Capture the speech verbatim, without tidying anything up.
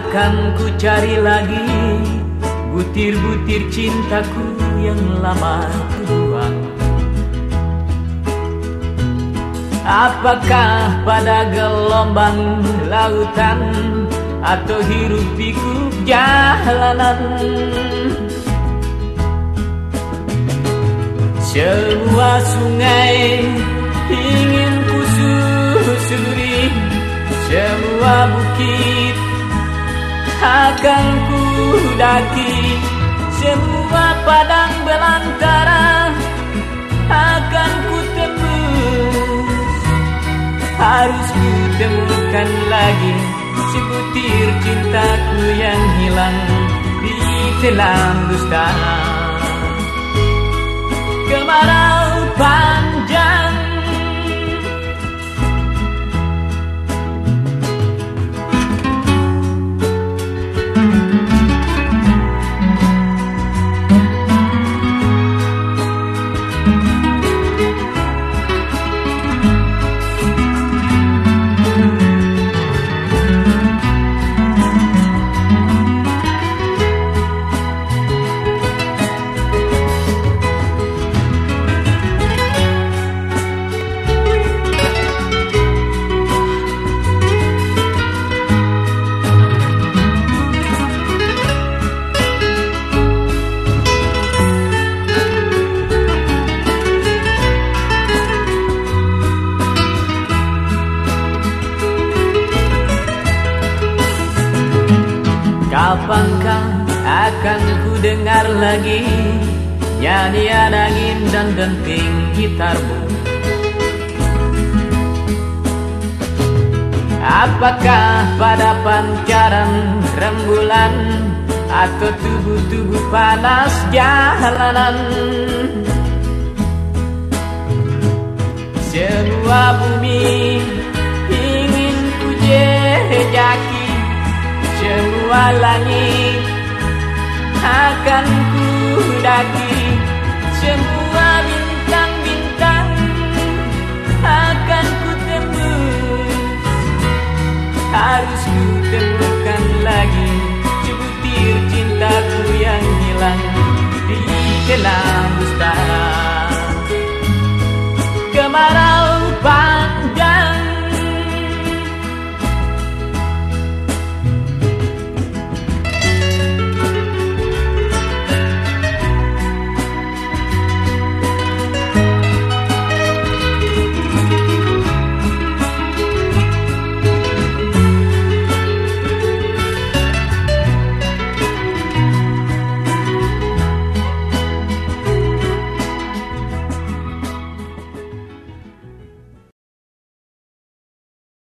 Akan ku cari lagi butir-butir cintaku yang lama terbuang. Apakah pada gelombang lautan atau hiruk pikuk jalanan? Semua sungai ingin ku susuri, semua bukit akan ku daki, semua padang belantara akan ku tembus. Harus ku temukan lagi sebutir cintaku yang hilang di telan dusta. Kemarau panjang, kapankah akan ku dengar lagi nyanyian angin dan denting gitarmu? Apakah pada pancaran rembulan atau tubuh-tubuh panas jalanan? Semua bumi ingin ku jejaki, semua langit akan ku daki, semua bintang-bintang akan ku tembus. Harus ku temukan lagi sebutir cintaku yang hilang di telan